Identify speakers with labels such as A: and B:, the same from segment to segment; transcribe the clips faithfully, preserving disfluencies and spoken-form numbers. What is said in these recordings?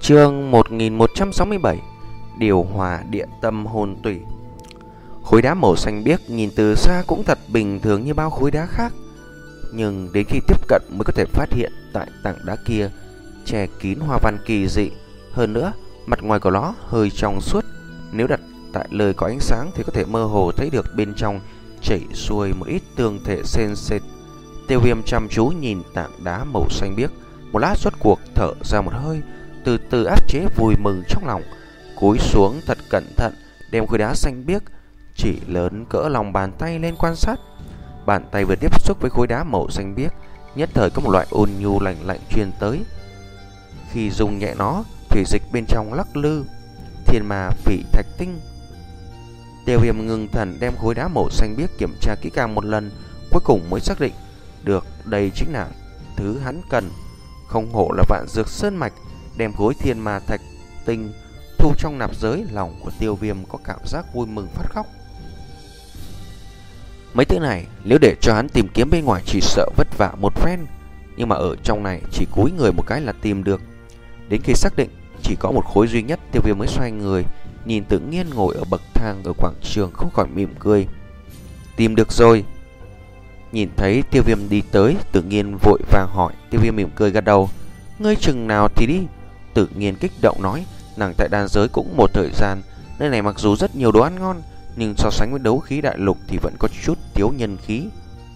A: Chương một nghìn một trăm sáu mươi bảy. Điều hòa địa tâm hồn tủy. Khối đá màu xanh biếc nhìn từ xa cũng thật bình thường như bao khối đá khác, nhưng đến khi tiếp cận mới có thể phát hiện tại tảng đá kia che kín hoa văn kỳ dị. Hơn nữa, mặt ngoài của nó hơi trong suốt, nếu đặt tại nơi có ánh sáng thì có thể mơ hồ thấy được bên trong chảy xuôi một ít tương thể sền sệt. Tiêu Viêm chăm chú nhìn tảng đá màu xanh biếc, một lát rốt cuộc thở ra một hơi, từ từ áp chế vui mừng trong lòng, cúi xuống thật cẩn thận đem khối đá xanh biếc chỉ lớn cỡ lòng bàn tay lên quan sát. Bàn tay vừa tiếp xúc với khối đá màu xanh biếc, nhất thời có một loại ôn nhu lạnh lạnh truyền tới. Khi dùng nhẹ nó, thủy dịch bên trong lắc lư. Thiên ma phỉ thạch tinh. Tiêu Viêm ngưng thần đem khối đá màu xanh biếc kiểm tra kỹ càng một lần, cuối cùng mới xác định được đây chính là thứ hắn cần. Không hổ là vạn dược sơn mạch, đem khối thiên ma thạch tinh thu trong nạp giới. Lòng của Tiêu Viêm có cảm giác vui mừng phát khóc. Mấy thứ này nếu để cho hắn tìm kiếm bên ngoài chỉ sợ vất vả một phen, nhưng mà ở trong này chỉ cúi người một cái là tìm được. Đến khi xác định chỉ có một khối duy nhất, Tiêu Viêm mới xoay người nhìn Tự Nhiên ngồi ở bậc thang ở quảng trường, không khỏi mỉm cười. Tìm được rồi. Nhìn thấy Tiêu Viêm đi tới, Tự Nhiên vội vàng hỏi. Tiêu Viêm mỉm cười gật đầu. Ngươi chừng nào thì đi. Tự Nhiên kích động nói, nàng tại đan giới cũng một thời gian, nơi này mặc dù rất nhiều đồ ăn ngon, nhưng so sánh với đấu khí đại lục thì vẫn có chút thiếu nhân khí.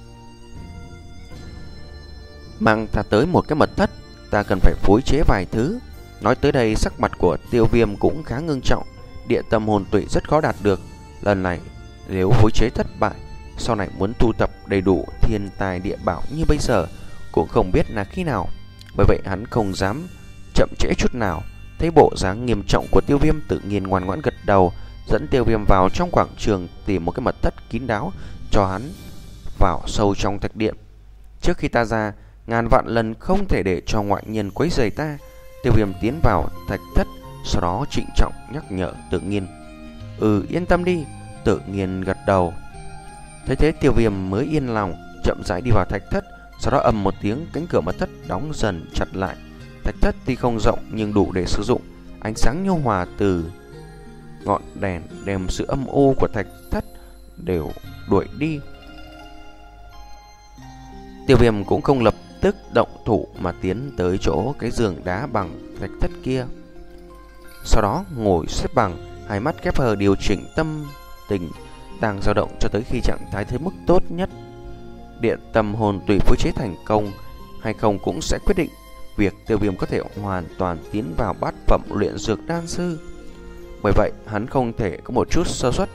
A: Mang ta tới một cái mật thất, ta cần phải phối chế vài thứ. Nói tới đây, sắc mặt của Tiêu Viêm cũng khá ngưng trọng. Địa tâm hồn tụy rất khó đạt được, lần này nếu phối chế thất bại, sau này muốn tu tập đầy đủ thiên tài địa bảo như bây giờ cũng không biết là khi nào. Bởi vậy hắn không dám chậm trễ chút nào. Thấy bộ dáng nghiêm trọng của Tiêu Viêm, Tự Nhiên ngoan ngoãn gật đầu, dẫn Tiêu Viêm vào trong quảng trường tìm một cái mật thất kín đáo cho hắn vào sâu trong thạch điện. Trước khi ta ra, ngàn vạn lần không thể để cho ngoại nhân quấy rầy ta. Tiêu Viêm tiến vào thạch thất, sau đó trịnh trọng nhắc nhở Tự Nhiên. Ừ, yên tâm đi. Tự Nhiên gật đầu. Thấy thế Tiêu Viêm mới yên lòng, chậm rãi đi vào thạch thất. Sau đó ầm một tiếng, cánh cửa mật thất đóng dần chặt lại. Thạch thất tuy không rộng nhưng đủ để sử dụng. Ánh sáng nhu hòa từ ngọn đèn đem sự âm u của thạch thất đều đuổi đi. Tiêu Viêm cũng không lập tức động thủ mà tiến tới chỗ cái giường đá bằng thạch thất kia. Sau đó ngồi xếp bằng, hai mắt khép hờ điều chỉnh tâm tình đang dao động cho tới khi trạng thái tới mức tốt nhất. Điện tâm hồn tùy phối chế thành công hay không cũng sẽ quyết định việc Tiêu Viêm có thể hoàn toàn tiến vào bát phẩm luyện dược đan sư. Bởi vậy hắn không thể có một chút sơ suất.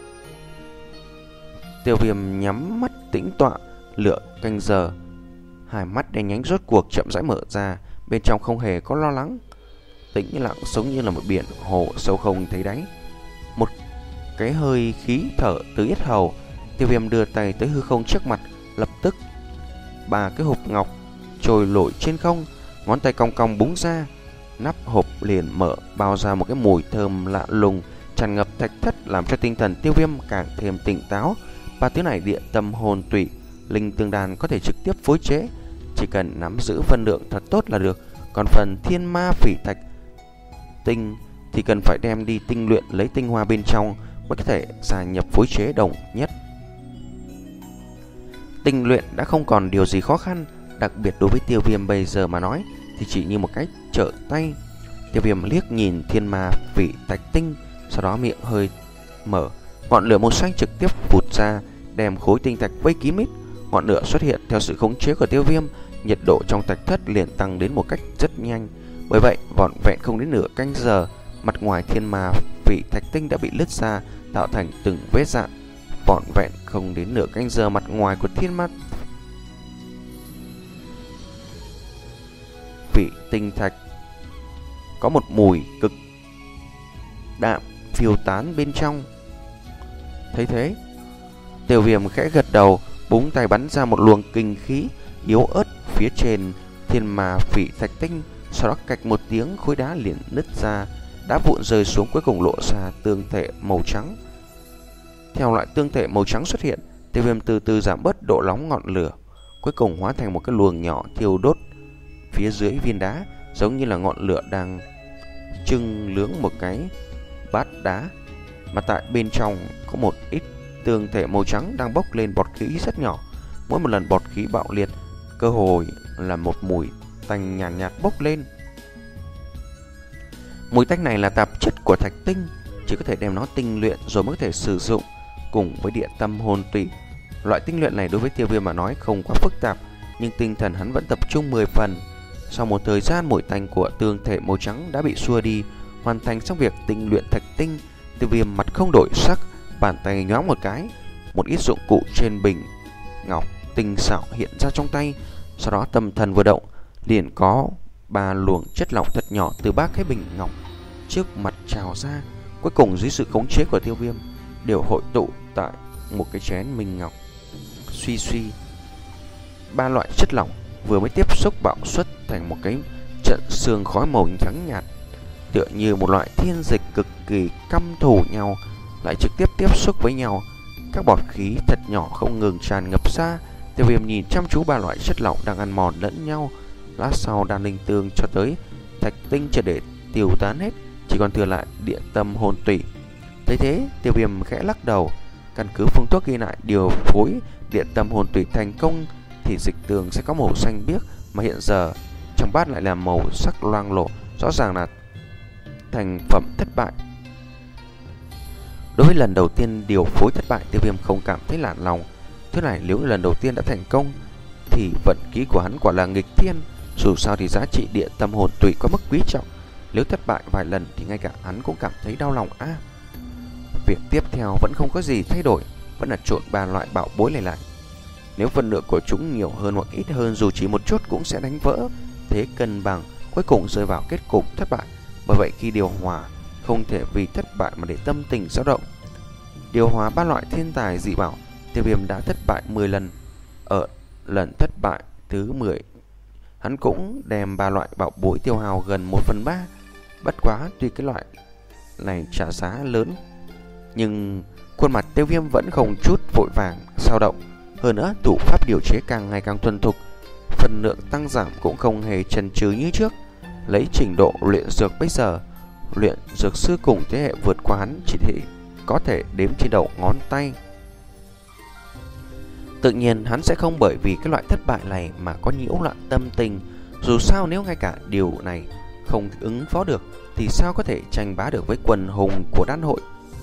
A: Tiêu Viêm nhắm mắt tĩnh tọa lựa canh giờ, hai mắt đen nhánh rốt cuộc chậm rãi mở ra. Bên trong không hề có lo lắng, tĩnh lặng giống như là một biển hồ sâu không thấy đáy. Một cái hơi khí thở từ yết hầu, Tiêu Viêm đưa tay tới hư không trước mặt. Lập tức ba cái hộp ngọc trôi nổi trên không, ngón tay cong cong búng ra, nắp hộp liền mở, bao ra một cái mùi thơm lạ lùng tràn ngập thạch thất, làm cho tinh thần Tiêu Viêm càng thêm tỉnh táo. Ba thứ này địa tâm hồn tụy, linh tương đan có thể trực tiếp phối chế, chỉ cần nắm giữ phân lượng thật tốt là được. Còn phần thiên ma phỉ thạch tinh thì cần phải đem đi tinh luyện, lấy tinh hoa bên trong mới có thể gia nhập phối chế đồng nhất. Tinh luyện đã không còn điều gì khó khăn, đặc biệt đối với Tiêu Viêm bây giờ mà nói thì chỉ như một cách trở tay. Tiêu Viêm liếc nhìn thiên ma phỉ thạch tinh, sau đó miệng hơi mở, ngọn lửa màu xanh trực tiếp vụt ra, đem khối tinh thạch vây kín mít. Ngọn lửa xuất hiện theo sự khống chế của Tiêu Viêm, nhiệt độ trong thạch thất liền tăng đến một cách rất nhanh. Bởi vậy vỏn vẹn không đến nửa canh giờ, mặt ngoài thiên ma phỉ thạch tinh đã bị lứt ra, tạo thành từng vết rạn. Vỏn vẹn không đến nửa canh giờ, mặt ngoài của thiên ma phỉ tinh thạch có một mùi cực đạm phiêu tán bên trong. Thấy thế, Tiêu Viêm khẽ gật đầu, búng tay bắn ra một luồng kinh khí yếu ớt phía trên thiên ma phỉ thạch tinh. Sau đó cạch một tiếng, khối đá liền nứt ra, đá vụn rơi xuống, cuối cùng lộ ra tương thể màu trắng. Theo loại tương thể màu trắng xuất hiện, Tiêu Viêm từ từ giảm bớt độ nóng ngọn lửa, cuối cùng hóa thành một cái luồng nhỏ thiêu đốt phía dưới viên đá, giống như là ngọn lửa đang trưng lướng một cái bát đá, mà tại bên trong có một ít tương thể màu trắng đang bốc lên bọt khí rất nhỏ. Mỗi một lần bọt khí bạo liệt, cơ hội là một mùi tanh nhàn nhạt, nhạt bốc lên. Mùi tanh này là tạp chất của thạch tinh, chỉ có thể đem nó tinh luyện rồi mới có thể sử dụng cùng với địa tâm hồn tủy. Loại tinh luyện này đối với Tiêu Viêm mà nói không quá phức tạp, nhưng tinh thần hắn vẫn tập trung mười phần. Sau một thời gian, mùi tanh của tương thể màu trắng đã bị xua đi. Hoàn thành xong việc tinh luyện thạch tinh, Tiêu Viêm mặt không đổi sắc, bàn tay nhoáng một cái, một ít dụng cụ trên bình ngọc tinh xảo hiện ra trong tay. Sau đó tâm thần vừa động, liền có ba luồng chất lỏng thật nhỏ từ ba cái bình ngọc trước mặt trào ra. Cuối cùng dưới sự khống chế của Tiêu Viêm đều hội tụ tại một cái chén minh ngọc. Suy suy, ba loại chất lỏng vừa mới tiếp xúc bạo xuất thành một cái trận sương khói màu trắng nhạt, tựa như một loại thiên dịch cực kỳ căm thù nhau lại trực tiếp tiếp xúc với nhau. Các bọt khí thật nhỏ không ngừng tràn ngập ra. Tiêu Viêm nhìn chăm chú ba loại chất lỏng đang ăn mòn lẫn nhau. Lát sau đan linh tương cho tới thạch tinh triệt để tiêu tán hết, chỉ còn thừa lại địa tâm hồn tủy. Thấy thế, Tiêu Viêm khẽ lắc đầu. Căn cứ phương thuốc ghi lại điều phối địa tâm hồn tủy thành công thì dịch tường sẽ có màu xanh biếc, mà hiện giờ trong bát lại là màu sắc loang lổ, rõ ràng là thành phẩm thất bại. Đối với lần đầu tiên điều phối thất bại, Tiêu Viêm không cảm thấy lạ lòng. Thứ này nếu lần đầu tiên đã thành công thì vận khí của hắn quả là nghịch thiên. Dù sao thì giá trị địa tâm hồn tùy có mức quý trọng, nếu thất bại vài lần thì ngay cả hắn cũng cảm thấy đau lòng a. À, việc tiếp theo vẫn không có gì thay đổi, vẫn là trộn ba loại bảo bối này lại. Nếu phần lượng của chúng nhiều hơn hoặc ít hơn dù chỉ một chút cũng sẽ đánh vỡ thế cân bằng, cuối cùng rơi vào kết cục thất bại. Bởi vậy khi điều hòa không thể vì thất bại mà để tâm tình dao động. Điều hòa ba loại thiên tài dị bảo, Tiêu Viêm đã thất bại mười lần. Ở lần thất bại thứ mười, hắn cũng đem ba loại bảo bối tiêu hao gần một phần ba. Bất quá tuy cái loại này trả giá lớn, nhưng khuôn mặt Tiêu Viêm vẫn không chút vội vàng dao động. Hơn nữa, thủ pháp điều chế càng ngày càng thuần thục, phần lượng tăng giảm cũng không hề chần chừ như trước. Lấy trình độ luyện dược bây giờ, luyện dược sư cùng thế hệ vượt qua hắn chỉ thể có thể đếm trên đầu ngón tay. Tự nhiên hắn sẽ không bởi vì cái loại thất bại này mà có nhiễu loạn tâm tình. Dù sao nếu ngay cả điều này không ứng phó được thì sao có thể tranh bá được với quần hùng của đan hội.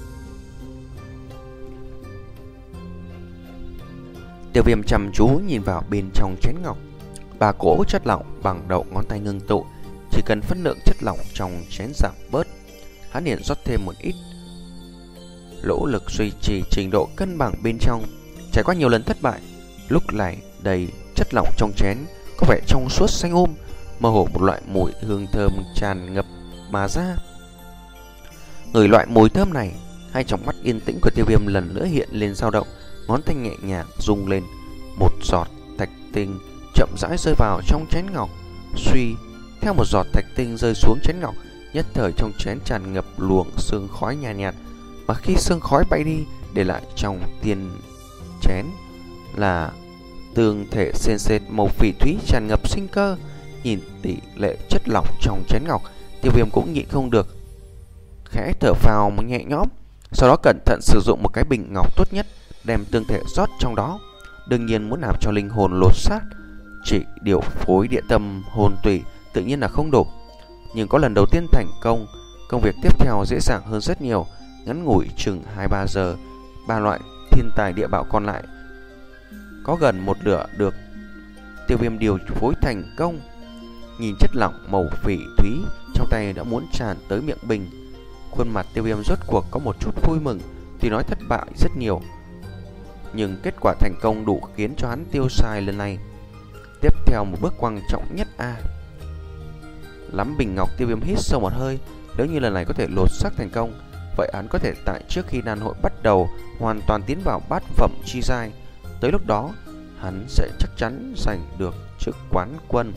A: Tiêu Viêm chăm chú nhìn vào bên trong chén ngọc. Ba cỗ chất lỏng bằng đầu ngón tay ngưng tụ. Chỉ cần phân lượng chất lỏng trong chén giảm bớt, hắn liền rót thêm một ít, nỗ lực duy trì trình độ cân bằng bên trong. Trải qua nhiều lần thất bại, lúc này đầy chất lỏng trong chén có vẻ trong suốt xanh um, mơ hồ một loại mùi hương thơm tràn ngập mà ra. Ngửi loại mùi thơm này, hai tròng mắt yên tĩnh của Tiêu Viêm lần nữa hiện lên dao động, ngón tay nhẹ nhàng rung lên, một giọt thạch tinh chậm rãi rơi vào trong chén ngọc. Suy, theo một giọt thạch tinh rơi xuống chén ngọc, nhất thời trong chén tràn ngập luồng sương khói nhàn nhạt, nhạt, mà khi sương khói bay đi, để lại trong tiền chén là tương thể sền sệt màu phỉ thúy tràn ngập sinh cơ. Nhìn tỷ lệ chất lỏng trong chén ngọc, Tiêu Viêm cũng nhịn không được khẽ thở phào một nhẹ nhõm. Sau đó cẩn thận sử dụng một cái bình ngọc tốt nhất, đem tương thể rót trong đó. Đương nhiên muốn làm cho linh hồn lột xác, chỉ điều phối địa tâm hồn tủy tự nhiên là không đủ. Nhưng có lần đầu tiên thành công, công việc tiếp theo dễ dàng hơn rất nhiều. Ngắn ngủi chừng hai ba giờ, ba loại thiên tài địa bảo còn lại có gần một nửa được Tiêu Viêm điều phối thành công. Nhìn chất lỏng màu phỉ thúy trong tay đã muốn tràn tới miệng bình, khuôn mặt Tiêu Viêm rốt cuộc có một chút vui mừng. Tuy nói thất bại rất nhiều, nhưng kết quả thành công đủ khiến cho hắn tiêu xài lần này. Tiếp theo một bước quan trọng nhất a à. Lắm bình ngọc, Tiêu Viêm hít sâu một hơi. Nếu như lần này có thể lột xác thành công, vậy hắn có thể tại trước khi đan hội bắt đầu hoàn toàn tiến vào bát phẩm chi giai. Tới lúc đó hắn sẽ chắc chắn giành được chức quán quân.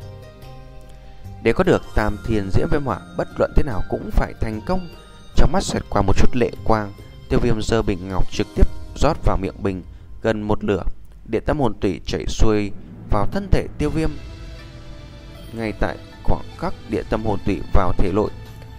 A: Để có được tam thiên diễm viêm hỏa, bất luận thế nào cũng phải thành công. Trong mắt xẹt qua một chút lệ quang, Tiêu Viêm giơ bình ngọc trực tiếp rót vào miệng bình gần một nửa. Điện tâm hồn tủy chảy xuôi vào thân thể Tiêu Viêm. Ngay tại khoảng khắc điện tâm hồn tủy vào thể nội,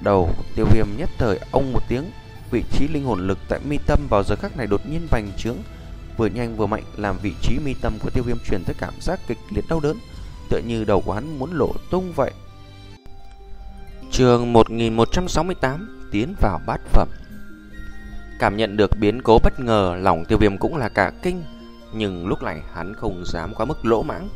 A: đầu, Tiêu Viêm nhất thời ông một tiếng. Vị trí linh hồn lực tại mi tâm vào giờ khắc này đột nhiên bành trướng, vừa nhanh vừa mạnh, làm vị trí mi tâm của Tiêu Viêm truyền tới cảm giác kịch liệt đau đớn, tựa như đầu của hắn muốn nổ tung vậy. Chương một nghìn một trăm sáu mươi tám, tiến vào bát phẩm. Cảm nhận được biến cố bất ngờ, lòng Tiêu Viêm cũng là cả kinh, nhưng lúc này hắn không dám quá mức lỗ mãng,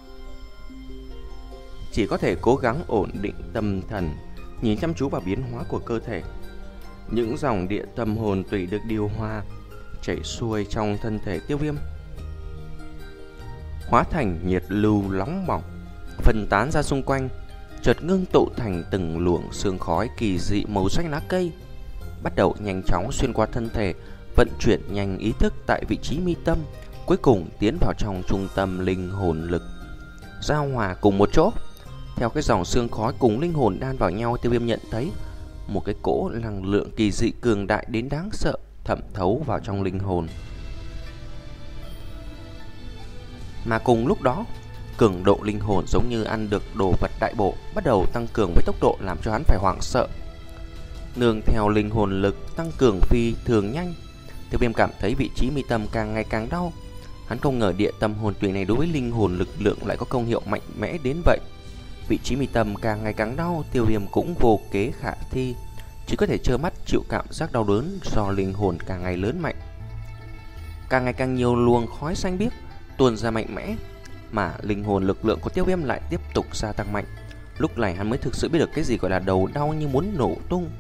A: chỉ có thể cố gắng ổn định tâm thần, nhìn chăm chú vào biến hóa của cơ thể. Những dòng địa tâm hồn tủy được điều hòa chảy xuôi trong thân thể Tiêu Viêm, hóa thành nhiệt lưu nóng bỏng, phân tán ra xung quanh, chợt ngưng tụ thành từng luồng sương khói kỳ dị màu xanh lá cây, bắt đầu nhanh chóng xuyên qua thân thể, vận chuyển nhanh ý thức tại vị trí mi tâm, cuối cùng tiến vào trong trung tâm linh hồn lực, giao hòa cùng một chỗ. Theo cái dòng sương khói cùng linh hồn đan vào nhau, Tiêu Viêm nhận thấy một cái cỗ năng lượng kỳ dị cường đại đến đáng sợ thẩm thấu vào trong linh hồn. Mà cùng lúc đó, cường độ linh hồn giống như ăn được đồ vật đại bổ, bắt đầu tăng cường với tốc độ làm cho hắn phải hoảng sợ. Nương theo linh hồn lực tăng cường phi thường nhanh, Tiêu Viêm cảm thấy vị trí mi tâm càng ngày càng đau. Hắn không ngờ địa tâm hồn tùy này đối với linh hồn lực lượng lại có công hiệu mạnh mẽ đến vậy. Vị trí mi tâm càng ngày càng đau, Tiêu Viêm cũng vô kế khả thi, chỉ có thể trơ mắt chịu cảm giác đau đớn do linh hồn càng ngày lớn mạnh. Càng ngày càng nhiều luồng khói xanh biếc tuôn ra mạnh mẽ, mà linh hồn lực lượng của Tiêu Viêm lại tiếp tục gia tăng mạnh. Lúc này hắn mới thực sự biết được cái gì gọi là đầu đau như muốn nổ tung.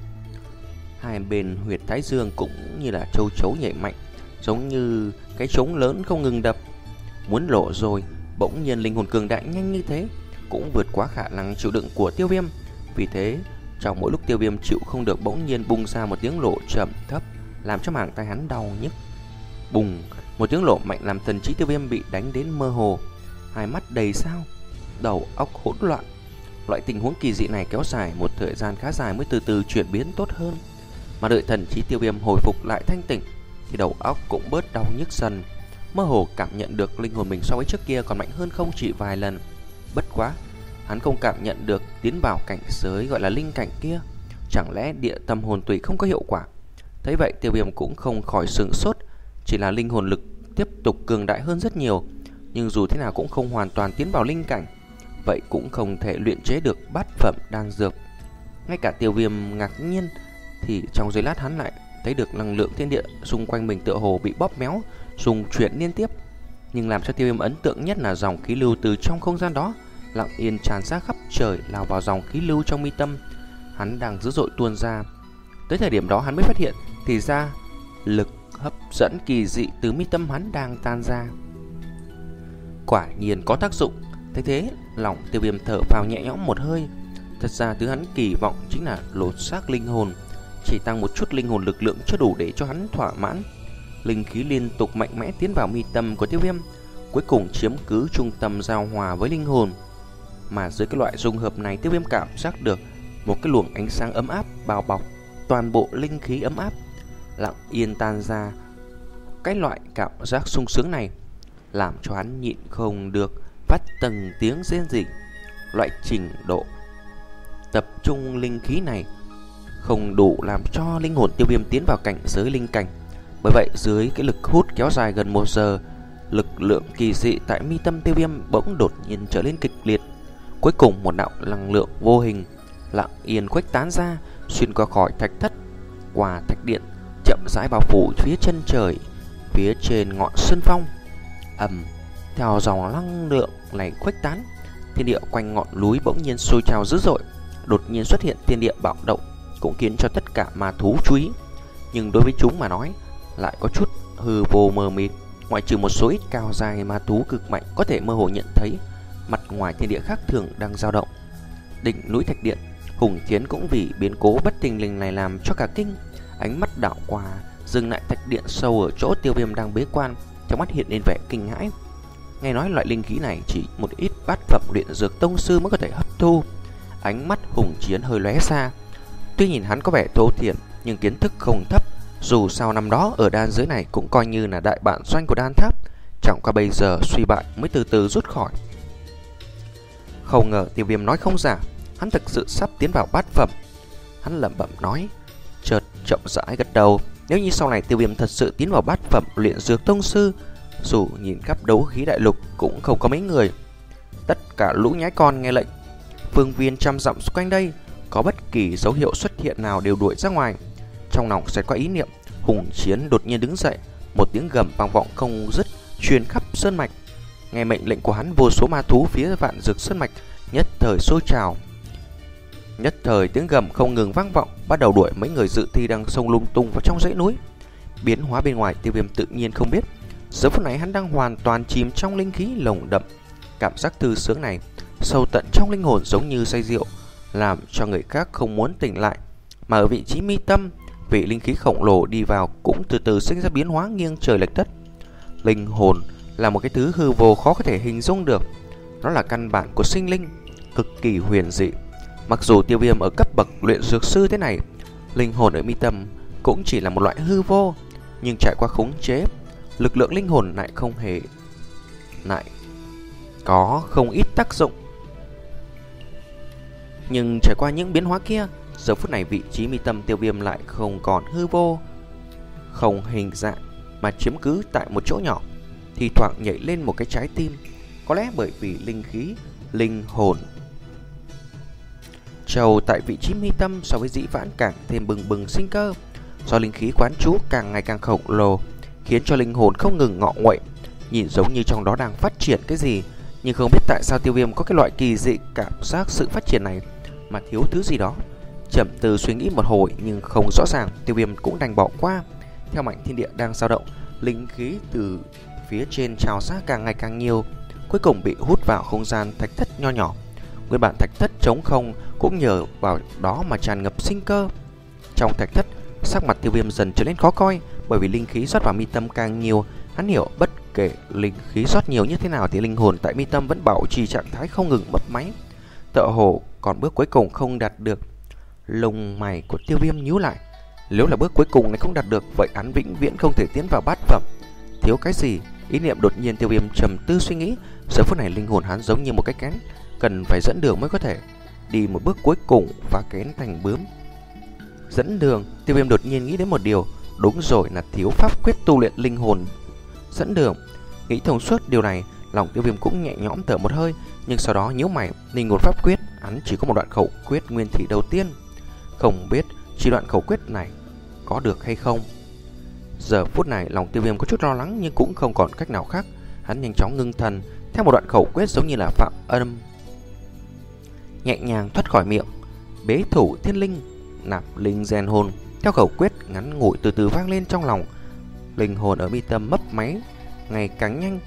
A: Hai bên huyệt thái dương cũng như là châu chấu nhảy mạnh, giống như cái trống lớn không ngừng đập, muốn lộ rồi. Bỗng nhiên linh hồn cường đại nhanh như thế cũng vượt quá khả năng chịu đựng của Tiêu Viêm. Vì thế, trong mỗi lúc Tiêu Viêm chịu không được, bỗng nhiên bung ra một tiếng lộ trầm thấp, làm cho màng tai hắn đau nhức. Bùng, một tiếng lộ mạnh làm thần trí Tiêu Viêm bị đánh đến mơ hồ, hai mắt đầy sao, đầu óc hỗn loạn. Loại tình huống kỳ dị này kéo dài một thời gian khá dài mới từ từ chuyển biến tốt hơn. Mà đợi thần trí Tiêu Viêm hồi phục lại thanh tỉnh thì đầu óc cũng bớt đau nhức dần, mơ hồ cảm nhận được linh hồn mình so với trước kia còn mạnh hơn không chỉ vài lần. Bất quá, hắn không cảm nhận được tiến vào cảnh giới gọi là linh cảnh kia. Chẳng lẽ địa tâm hồn tùy không có hiệu quả? Thấy vậy, Tiêu Viêm cũng không khỏi sửng sốt. Chỉ là linh hồn lực tiếp tục cường đại hơn rất nhiều, nhưng dù thế nào cũng không hoàn toàn tiến vào linh cảnh, vậy cũng không thể luyện chế được bát phẩm đan dược. Ngay cả Tiêu Viêm ngạc nhiên, thì trong giây lát hắn lại thấy được năng lượng thiên địa xung quanh mình tựa hồ bị bóp méo, dùng chuyển liên tiếp. Nhưng làm cho Tiêu Viêm ấn tượng nhất là dòng khí lưu từ trong không gian đó lặng yên tràn ra khắp trời, lao vào dòng khí lưu trong mi tâm hắn đang dữ dội tuôn ra. Tới thời điểm đó hắn mới phát hiện, thì ra lực hấp dẫn kỳ dị từ mi tâm hắn đang tan ra, quả nhiên có tác dụng. Thế thế, lòng Tiêu Viêm thở vào nhẹ nhõm một hơi. Thật ra thứ hắn kỳ vọng chính là lột xác linh hồn, chỉ tăng một chút linh hồn lực lượng chưa đủ để cho hắn thỏa mãn. Linh khí liên tục mạnh mẽ tiến vào mi tâm của Tiêu Viêm, cuối cùng chiếm cứ trung tâm giao hòa với linh hồn. Mà dưới cái loại dung hợp này, Tiêu Viêm cảm giác được một cái luồng ánh sáng ấm áp bao bọc toàn bộ linh khí ấm áp, lặng yên tan ra. Cái loại cảm giác sung sướng này làm cho hắn nhịn không được phát từng tiếng rên rỉ. Loại trình độ tập trung linh khí này không đủ làm cho linh hồn Tiêu Viêm tiến vào cảnh giới linh cảnh. Bởi vậy, dưới cái lực hút kéo dài gần một giờ, lực lượng kỳ dị tại mi tâm Tiêu Viêm bỗng đột nhiên trở lên kịch liệt. Cuối cùng một đạo năng lượng vô hình lặng yên khuếch tán ra, xuyên qua khỏi thạch thất, qua thạch điện, chậm rãi bao phủ phía chân trời, phía trên ngọn sơn phong. Ầm, theo dòng năng lượng này khuếch tán, thiên địa quanh ngọn núi bỗng nhiên sôi trào dữ dội, đột nhiên xuất hiện thiên địa bạo động, cũng khiến cho tất cả ma thú chú ý. Nhưng đối với chúng mà nói lại có chút hư vô mờ mịt, ngoại trừ một số ít cao dài ma thú cực mạnh có thể mơ hồ nhận thấy mặt ngoài thiên địa khác thường đang dao động. Đỉnh núi thạch điện, Hùng Chiến cũng vì biến cố bất thình lình này làm cho cả kinh, ánh mắt đảo qua dừng lại thạch điện sâu ở chỗ Tiêu Viêm đang bế quan, trong mắt hiện lên vẻ kinh hãi. Nghe nói loại linh khí này chỉ một ít bát phẩm luyện dược tông sư mới có thể hấp thu. Ánh mắt Hùng Chiến hơi lóe xa. Tuy nhìn hắn có vẻ thô thiển, nhưng kiến thức không thấp. Dù sao năm đó ở đan giới này cũng coi như là đại bản doanh của đan tháp, chẳng qua bây giờ suy bại mới từ từ rút khỏi. Không ngờ Tiêu Viêm nói không giả, hắn thực sự sắp tiến vào bát phẩm. hắn lẩm bẩm nói, chợt chậm rãi gật đầu. Nếu như sau này Tiêu Viêm thật sự tiến vào bát phẩm luyện dược tông sư, dù nhìn khắp đấu khí đại lục cũng không có mấy người. Tất cả lũ nhái con nghe lệnh, phương viên trăm dặm xung quanh đây có bất kỳ dấu hiệu xuất hiện nào đều đuổi ra ngoài. Trong lòng sẽ có ý niệm, Hùng Chiến đột nhiên đứng dậy, một tiếng gầm vang vọng không dứt truyền khắp sơn mạch. Nghe mệnh lệnh của hắn, vô số ma thú phía vạn dược sơn mạch nhất thời sôi trào. Nhất thời tiếng gầm không ngừng vang vọng, bắt đầu đuổi mấy người dự thi đang xông lung tung vào trong dãy núi. Biến hóa bên ngoài Tiêu Viêm tự nhiên không biết. Giờ phút này hắn đang hoàn toàn chìm trong linh khí lồng đậm. Cảm giác thư sướng này sâu tận trong linh hồn giống như say rượu, làm cho người khác không muốn tỉnh lại. Mà ở vị trí mi tâm, vị linh khí khổng lồ đi vào cũng từ từ sinh ra biến hóa nghiêng trời lệch đất. Linh hồn là một cái thứ hư vô khó có thể hình dung được. Nó là căn bản của sinh linh, cực kỳ huyền dị. Mặc dù Tiêu Viêm ở cấp bậc luyện dược sư thế này, linh hồn ở mi tâm cũng chỉ là một loại hư vô, nhưng trải qua khống chế, lực lượng linh hồn lại không hề lại có không ít tác dụng. Nhưng trải qua những biến hóa kia, giờ phút này vị trí mi tâm Tiêu Viêm lại không còn hư vô, không hình dạng, mà chiếm cứ tại một chỗ nhỏ, thì thoảng nhảy lên một cái trái tim. Có lẽ bởi vì linh khí, linh hồn trầu tại vị trí mi tâm so với dĩ vãng càng thêm bừng bừng sinh cơ. Do linh khí quán trú càng ngày càng khổng lồ, khiến cho linh hồn không ngừng ngọ nguậy, nhìn giống như trong đó đang phát triển cái gì. Nhưng không biết tại sao Tiêu Viêm có cái loại kỳ dị cảm giác sự phát triển này mà thiếu thứ gì đó. Chậm từ suy nghĩ một hồi nhưng không rõ ràng, Tiêu Viêm cũng đành bỏ qua. Theo mảnh thiên địa đang dao động, linh khí từ phía trên trào ra càng ngày càng nhiều, cuối cùng bị hút vào không gian thạch thất nho nhỏ. Nguyên bản thạch thất trống không cũng nhờ vào đó mà tràn ngập sinh cơ. Trong thạch thất, sắc mặt Tiêu Viêm dần trở nên khó coi, bởi vì linh khí rót vào mi tâm càng nhiều. Hắn hiểu bất kể linh khí rót nhiều như thế nào thì linh hồn tại mi tâm vẫn bảo trì trạng thái không ngừng mấp máy, tựa hồ còn bước cuối cùng không đạt được. Lông mày của Tiêu Viêm nhíu lại, nếu là bước cuối cùng này không đạt được, vậy hắn vĩnh viễn không thể tiến vào bát phẩm. Thiếu cái gì? Ý niệm đột nhiên Tiêu Viêm trầm tư suy nghĩ. Giờ phút này linh hồn hắn giống như một cái kén, cần phải dẫn đường mới có thể đi một bước cuối cùng và kén thành bướm. Dẫn đường, Tiêu Viêm đột nhiên nghĩ đến một điều, đúng rồi, là thiếu pháp quyết tu luyện linh hồn dẫn đường. Nghĩ thông suốt điều này, lòng Tiêu Viêm cũng nhẹ nhõm thở một hơi, nhưng sau đó nhíu mày. Linh hồn pháp quyết, hắn chỉ có một đoạn khẩu quyết nguyên thủy đầu tiên, không biết chỉ đoạn khẩu quyết này có được hay không. Giờ phút này lòng Tiêu Viêm có chút lo lắng, nhưng cũng không còn cách nào khác. Hắn nhanh chóng ngưng thần, theo một đoạn khẩu quyết giống như là phạm âm, nhẹ nhàng thoát khỏi miệng. Bế thủ thiên linh, nạp linh gen hồn. Theo khẩu quyết ngắn ngủi từ từ vang lên trong lòng, linh hồn ở mi tâm mấp máy ngày càng nhanh,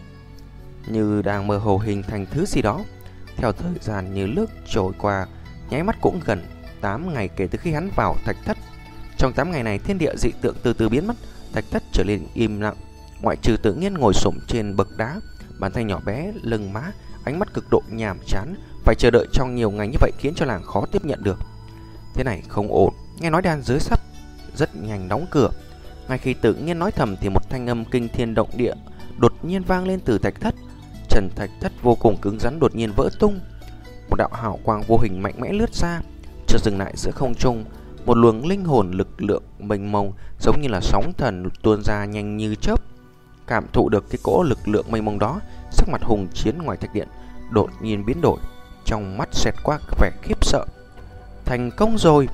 A: như đang mơ hồ hình thành thứ gì đó. Theo thời gian như lướt trôi qua, nháy mắt cũng gần tám ngày kể từ khi hắn vào thạch thất. Trong tám ngày này, thiên địa dị tượng từ từ biến mất, thạch thất trở nên im lặng, ngoại trừ Tự Nhiên ngồi xổm trên bậc đá, bàn tay nhỏ bé, lưng má, ánh mắt cực độ nhàm chán. Phải chờ đợi trong nhiều ngày như vậy khiến cho nàng khó tiếp nhận được. Thế này không ổn. Nghe nói đan giới sắp rất nhanh đóng cửa. Ngay khi Tự Nhiên nói thầm thì một thanh âm kinh thiên động địa đột nhiên vang lên từ thạch thất. Trần thạch thất vô cùng cứng rắn đột nhiên vỡ tung. Một đạo hào quang vô hình mạnh mẽ lướt ra, chợt dừng lại giữa không trung. Một luồng linh hồn lực lượng mênh mông giống như là sóng thần tuôn ra nhanh như chớp. Cảm thụ được cái cỗ lực lượng mênh mông đó, sắc mặt Hùng Chiến ngoài thạch điện đột nhiên biến đổi, trong mắt xẹt qua vẻ khiếp sợ. Thành công rồi!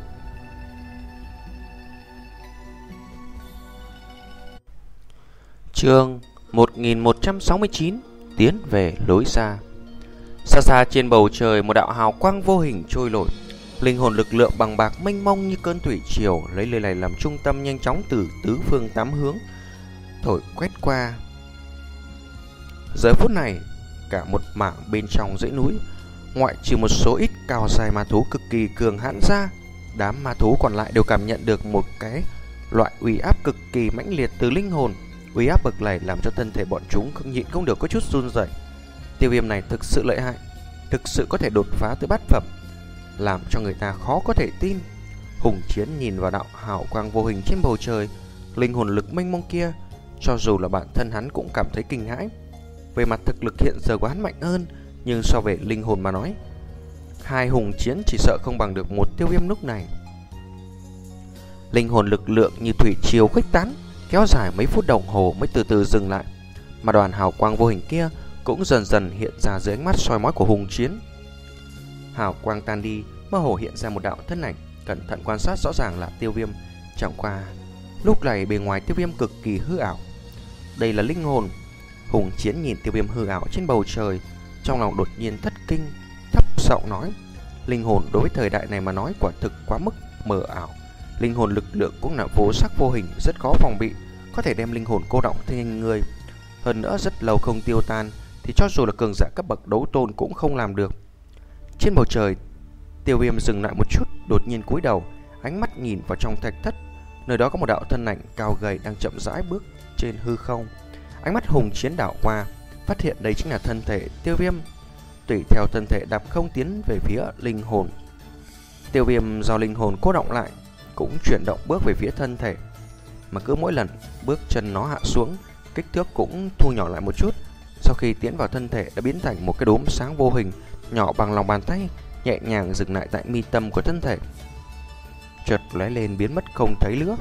A: Chương một nghìn một trăm sáu mươi chín, tiến về lối xa. Xa xa trên bầu trời, một đạo hào quang vô hình trôi nổi. Linh hồn lực lượng bằng bạc mênh mông như cơn thủy triều, lấy nơi này làm trung tâm, nhanh chóng từ tứ phương tám hướng thổi quét qua. Giờ phút này, cả một mảng bên trong dãy núi, ngoại trừ một số ít cao dài ma thú cực kỳ cường hãn ra, đám ma thú còn lại đều cảm nhận được một cái loại uy áp cực kỳ mãnh liệt từ linh hồn. Uy áp bậc này làm cho thân thể bọn chúng không nhịn không được có chút run rẩy. Tiêu Viêm này thực sự lợi hại, thực sự có thể đột phá tới bát phẩm, làm cho người ta khó có thể tin. Hùng Chiến nhìn vào đạo hào quang vô hình trên bầu trời, linh hồn lực mênh mông kia, cho dù là bản thân hắn cũng cảm thấy kinh hãi. Về mặt thực lực hiện giờ của hắn mạnh hơn, nhưng so về linh hồn mà nói, hai Hùng Chiến chỉ sợ không bằng được một Tiêu Viêm lúc này. Linh hồn lực lượng như thủy triều khuếch tán, kéo dài mấy phút đồng hồ mới từ từ dừng lại. Mà đoàn hào quang vô hình kia cũng dần dần hiện ra dưới ánh mắt soi mói của Hùng Chiến. Hào quang tan đi, mơ hồ hiện ra một đạo thân ảnh, cẩn thận quan sát rõ ràng là Tiêu Viêm. Chẳng qua lúc này bề ngoài Tiêu Viêm cực kỳ hư ảo. Đây là linh hồn. Hùng Chiến nhìn Tiêu Viêm hư ảo trên bầu trời, trong lòng đột nhiên thất kinh, thấp giọng nói: linh hồn đối với thời đại này mà nói quả thực quá mức mờ ảo. Linh hồn lực lượng cũng là vô sắc vô hình, rất khó phòng bị, có thể đem linh hồn cô đọng thành người. Hơn nữa rất lâu không tiêu tan, thì cho dù là cường giả cấp bậc đấu tôn cũng không làm được. Trên bầu trời, Tiêu Viêm dừng lại một chút, đột nhiên cúi đầu, ánh mắt nhìn vào trong thạch thất. Nơi đó có một đạo thân ảnh cao gầy đang chậm rãi bước trên hư không. Ánh mắt Hùng Chiến đảo qua, phát hiện đây chính là thân thể Tiêu Viêm. Tùy theo thân thể đạp không tiến về phía linh hồn. Tiêu Viêm do linh hồn cô động lại cũng chuyển động bước về phía thân thể, mà cứ mỗi lần bước chân nó hạ xuống, kích thước cũng thu nhỏ lại một chút. Sau khi tiến vào thân thể đã biến thành một cái đốm sáng vô hình, nhỏ bằng lòng bàn tay, nhẹ nhàng dừng lại tại mi tâm của thân thể, chợt lóe lên biến mất không thấy nữa.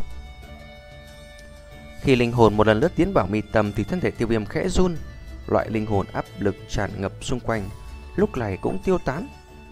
A: Khi linh hồn một lần lướt tiến vào mi tâm thì thân thể Tiêu Viêm khẽ run, loại linh hồn áp lực tràn ngập xung quanh lúc này cũng tiêu tán.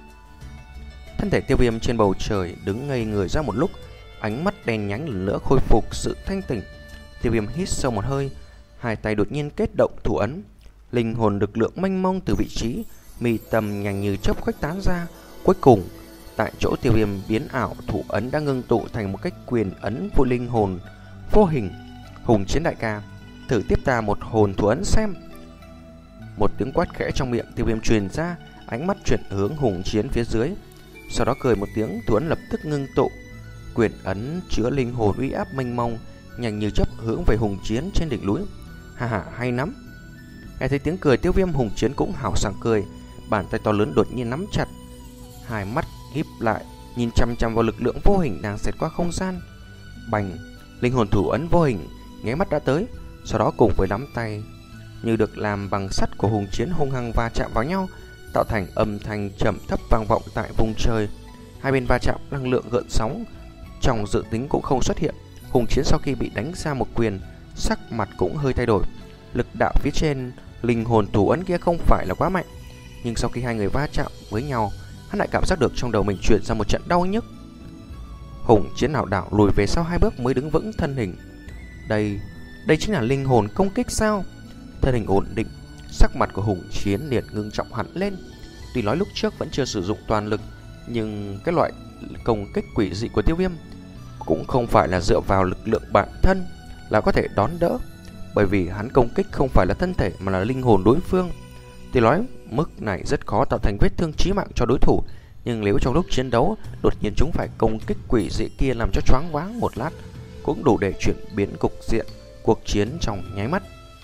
A: Thân thể Tiêu Viêm trên bầu trời đứng ngây người ra một lúc, ánh mắt đen nhánh lần nữa khôi phục sự thanh tỉnh. Tiêu Viêm hít sâu một hơi, hai tay đột nhiên kết động thủ ấn. Linh hồn lực lượng mênh mông từ vị trí mi tâm nhanh như chớp khuếch tán ra. Cuối cùng, tại chỗ Tiêu Viêm biến ảo, thủ ấn đã ngưng tụ thành một cách quyền ấn vô linh hồn vô hình. Hùng Chiến đại ca, thử tiếp ta một hồn thủ ấn xem. Một tiếng quát khẽ trong miệng Tiêu Viêm truyền ra, ánh mắt chuyển hướng Hùng Chiến phía dưới. Sau đó cười một tiếng, thủ ấn lập tức ngưng tụ. Quyền ấn chứa linh hồn uy áp mênh mông, nhanh như chớp hướng về Hùng Chiến trên đỉnh núi. Ha ha, hay lắm. Nghe thấy tiếng cười Tiêu Viêm, Hùng Chiến cũng hào sảng cười, bàn tay to lớn đột nhiên nắm chặt, hai mắt híp lại, nhìn chăm chăm vào lực lượng vô hình đang xẹt qua không gian. Bành, linh hồn thủ ấn vô hình nháy mắt đã tới, sau đó cùng với nắm tay như được làm bằng sắt của Hùng Chiến hung hăng va chạm vào nhau, tạo thành âm thanh trầm thấp vang vọng tại vùng trời. Hai bên va chạm, năng lượng gợn sóng trong dự tính cũng không xuất hiện. Hùng Chiến sau khi bị đánh ra một quyền, sắc mặt cũng hơi thay đổi. Lực đạo phía trên linh hồn thủ ấn kia không phải là quá mạnh, nhưng sau khi hai người va chạm với nhau, hắn lại cảm giác được trong đầu mình chuyển ra một trận đau nhức. Hùng Chiến lảo đảo lùi về sau hai bước mới đứng vững thân hình. Đây, đây chính là linh hồn công kích sao? Thân hình ổn định, sắc mặt của Hùng Chiến liền ngưng trọng hẳn lên. Tuy nói lúc trước vẫn chưa sử dụng toàn lực, nhưng cái loại công kích quỷ dị của Tiêu Viêm cũng không phải là dựa vào lực lượng bản thân là có thể đón đỡ, bởi vì hắn công kích không phải là thân thể mà là linh hồn đối phương. Tuy nói mức này rất khó tạo thành vết thương chí mạng cho đối thủ, nhưng nếu trong lúc chiến đấu đột nhiên chúng phải công kích quỷ dị kia làm cho choáng váng một lát, cũng đủ để chuyển biến cục diện cuộc chiến trong nháy mắt.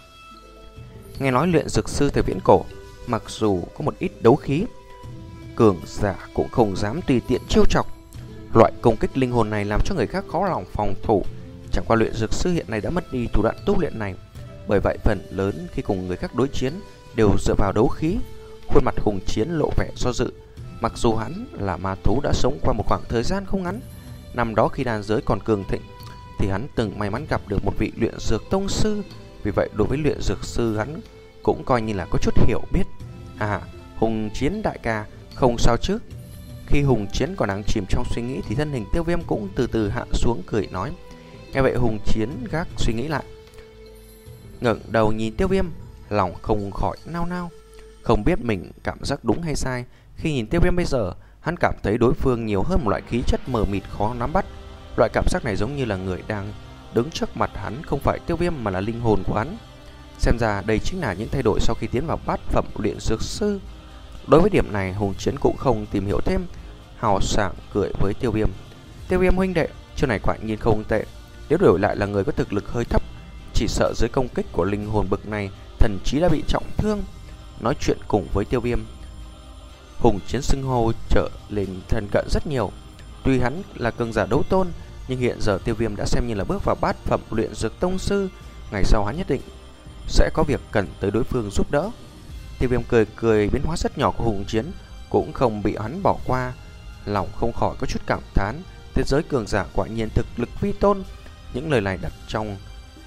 A: Nghe nói luyện dược sư thời viễn cổ, mặc dù có một ít đấu khí, cường giả cũng không dám tùy tiện trêu chọc. Loại công kích linh hồn này làm cho người khác khó lòng phòng thủ. Chẳng qua luyện dược sư hiện nay đã mất đi thủ đoạn tu luyện này, bởi vậy phần lớn khi cùng người khác đối chiến đều dựa vào đấu khí. Khuôn mặt Hùng Chiến lộ vẻ do dự. Mặc dù hắn là ma thú đã sống qua một khoảng thời gian không ngắn, năm đó khi đan giới còn cường thịnh thì hắn từng may mắn gặp được một vị luyện dược tông sư. Vì vậy đối với luyện dược sư hắn cũng coi như là có chút hiểu biết. À, Hùng Chiến đại ca, không sao chứ? Khi Hùng Chiến còn đang chìm trong suy nghĩ thì thân hình Tiêu Viêm cũng từ từ hạ xuống cười nói. Nghe vậy Hùng Chiến gác suy nghĩ lại, ngẩng đầu nhìn Tiêu Viêm, lòng không khỏi nao nao, không biết mình cảm giác đúng hay sai. Khi nhìn Tiêu Viêm bây giờ, hắn cảm thấy đối phương nhiều hơn một loại khí chất mờ mịt khó nắm bắt. Loại cảm giác này giống như là người đang đứng trước mặt hắn không phải Tiêu Viêm mà là linh hồn của hắn. Xem ra đây chính là những thay đổi sau khi tiến vào bát phẩm luyện dược sư. Đối với điểm này Hùng Chiến cũng không tìm hiểu thêm, hào sảng cười với Tiêu Viêm. Tiêu Viêm huynh đệ, chiêu này quả nhiên không tệ. Nếu đổi lại là người có thực lực hơi thấp, chỉ sợ dưới công kích của linh hồn bực này thần chí đã bị trọng thương. Nói chuyện cùng với Tiêu Viêm, Hùng Chiến xưng hô trở lên thân cận rất nhiều. Tuy hắn là cường giả đấu tôn, nhưng hiện giờ Tiêu Viêm đã xem như là bước vào bát phẩm luyện dược tông sư. Ngày sau hắn nhất định sẽ có việc cần tới đối phương giúp đỡ. Tiêu Viêm cười cười, biến hóa rất nhỏ của Hùng Chiến cũng không bị hắn bỏ qua, lòng không khỏi có chút cảm thán. tiết giới cường giả quả nhiên thực lực vi tôn. Những lời này đặt trong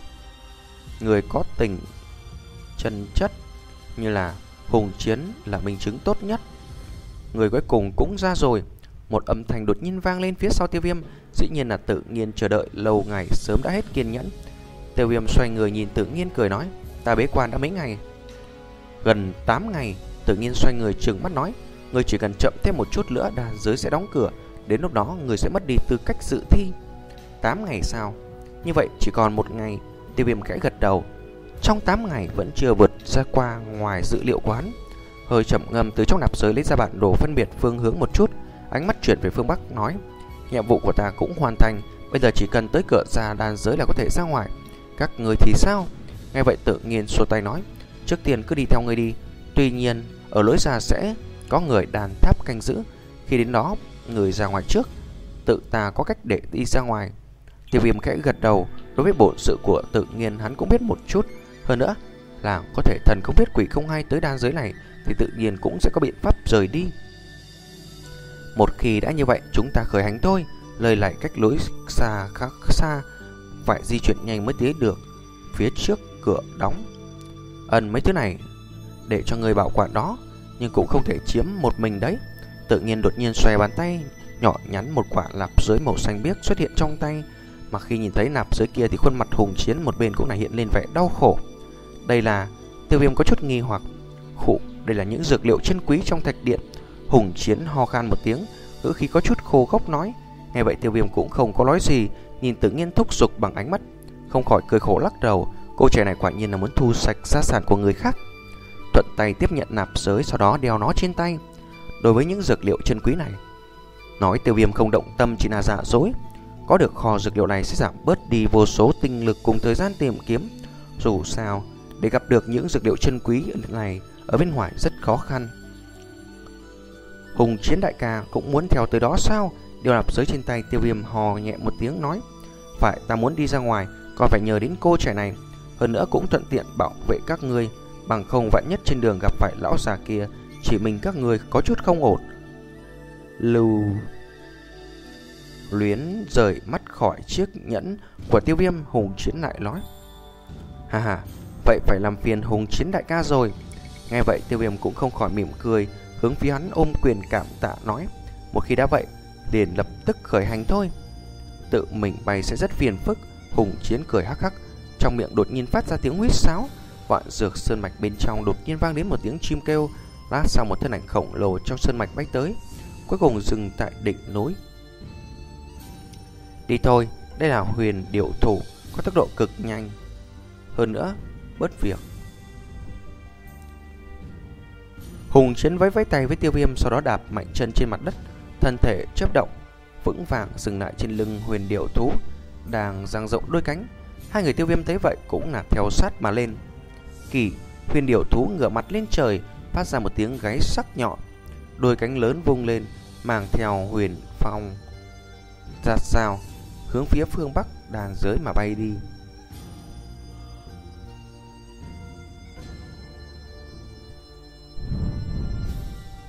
A: người có tình chân chất như là Hùng Chiến là minh chứng tốt nhất. Người cuối cùng cũng ra rồi. Một âm thanh đột nhiên vang lên phía sau Tiêu Viêm. Dĩ nhiên là Tự Nhiên chờ đợi lâu ngày sớm đã hết kiên nhẫn. Tiêu Viêm xoay người nhìn Tự Nhiên cười nói, ta bế quan đã mấy ngày? Gần tám ngày. Tự Nhiên xoay người trừng mắt nói, người chỉ cần chậm thêm một chút nữa đan giới sẽ đóng cửa. Đến lúc đó người sẽ mất đi tư cách dự thi. Tám ngày sao? Như vậy chỉ còn một ngày. Tiêu Viêm khẽ gật đầu. Trong tám ngày vẫn chưa vượt ra qua ngoài dự liệu của hắn. Hơi chậm ngâm từ trong nạp giới lấy ra bản đồ phân biệt phương hướng một chút, ánh mắt chuyển về phương Bắc nói, nhiệm vụ của ta cũng hoàn thành, bây giờ chỉ cần tới cửa ra đan giới là có thể ra ngoài. Các người thì sao? Nghe vậy Tự Nhiên xua tay nói, trước tiên cứ đi theo người đi. Tuy nhiên ở lối ra sẽ có người đàn tháp canh giữ. Khi đến đó người ra ngoài trước, tự ta có cách để đi ra ngoài. Tiêu Viêm khẽ gật đầu. Đối với bổn sự của Tự Nhiên hắn cũng biết một chút. Hơn nữa là có thể thần không biết quỷ không hay tới đan giới này thì tự nhiên cũng sẽ có biện pháp rời đi. Một khi đã như vậy chúng ta khởi hành thôi. Lời lại cách lối xa khá xa, phải di chuyển nhanh mới tới được. Phía trước cửa đóng. Ẩn mấy thứ này để cho người bảo quản đó, nhưng cũng không thể chiếm một mình đấy. Tự Nhiên đột nhiên xòe bàn tay nhỏ nhắn, một quả nạp giới màu xanh biếc xuất hiện trong tay. Mà khi nhìn thấy nạp giới kia thì khuôn mặt Hùng Chiến một bên cũng là hiện lên vẻ đau khổ. Đây là... Tiêu Viêm có chút nghi hoặc. Khụ, đây là những dược liệu chân quý trong thạch điện. Hùng Chiến ho khan một tiếng, ngữ khí có chút khô gốc nói. Nghe vậy Tiêu Viêm cũng không có nói gì, nhìn Tự Nhiên thúc giục bằng ánh mắt, không khỏi cười khổ lắc đầu. Cô trẻ này quả nhiên là muốn thu sạch gia sản của người khác. Thuận tay tiếp nhận nạp giới, sau đó đeo nó trên tay. Đối với những dược liệu chân quý này, nói Tiêu Viêm không động tâm chỉ là giả dối. Có được kho dược liệu này sẽ giảm bớt đi vô số tinh lực cùng thời gian tìm kiếm. Dù sao, để gặp được những dược liệu chân quý này ở bên ngoài rất khó khăn. Hùng Chiến đại ca cũng muốn theo tới đó sao? Điều nạp giới trên tay, Tiêu Viêm hò nhẹ một tiếng nói, phải, ta muốn đi ra ngoài, còn phải nhờ đến cô trẻ này. Hơn nữa cũng thuận tiện bảo vệ các ngươi, bằng không vạn nhất trên đường gặp phải lão già kia, chỉ mình các ngươi có chút không ổn. Lưu Luyến rời mắt khỏi chiếc nhẫn của Tiêu Viêm. Hùng Chiến lại nói, ha ha, vậy phải làm phiền Hùng Chiến đại ca rồi. Nghe vậy Tiêu Viêm cũng không khỏi mỉm cười, hướng phía hắn ôm quyền cảm tạ nói, một khi đã vậy liền lập tức khởi hành thôi. Tự mình bay sẽ rất phiền phức. Hùng Chiến cười hắc hắc, trong miệng đột nhiên phát ra tiếng huýt sáo. Vạn dược sơn mạch bên trong đột nhiên vang đến một tiếng chim kêu. Lát sau một thân ảnh khổng lồ trong sơn mạch bay tới, cuối cùng dừng tại đỉnh núi. Đi thôi, đây là Huyền Điểu Thủ, có tốc độ cực nhanh. Hơn nữa, bớt việc. Hùng Chiến vẫy vẫy tay với Tiêu Viêm, sau đó đạp mạnh chân trên mặt đất, thân thể chớp động, vững vàng dừng lại trên lưng Huyền Điểu Thú đang dang rộng đôi cánh. Hai người Tiêu Viêm thấy vậy cũng là theo sát mà lên. Kỳ, Huyền Điểu Thú ngửa mặt lên trời, phát ra một tiếng gáy sắc nhọn, đôi cánh lớn vung lên, mang theo huyền phong ra sao hướng phía phương Bắc đàn giới mà bay đi.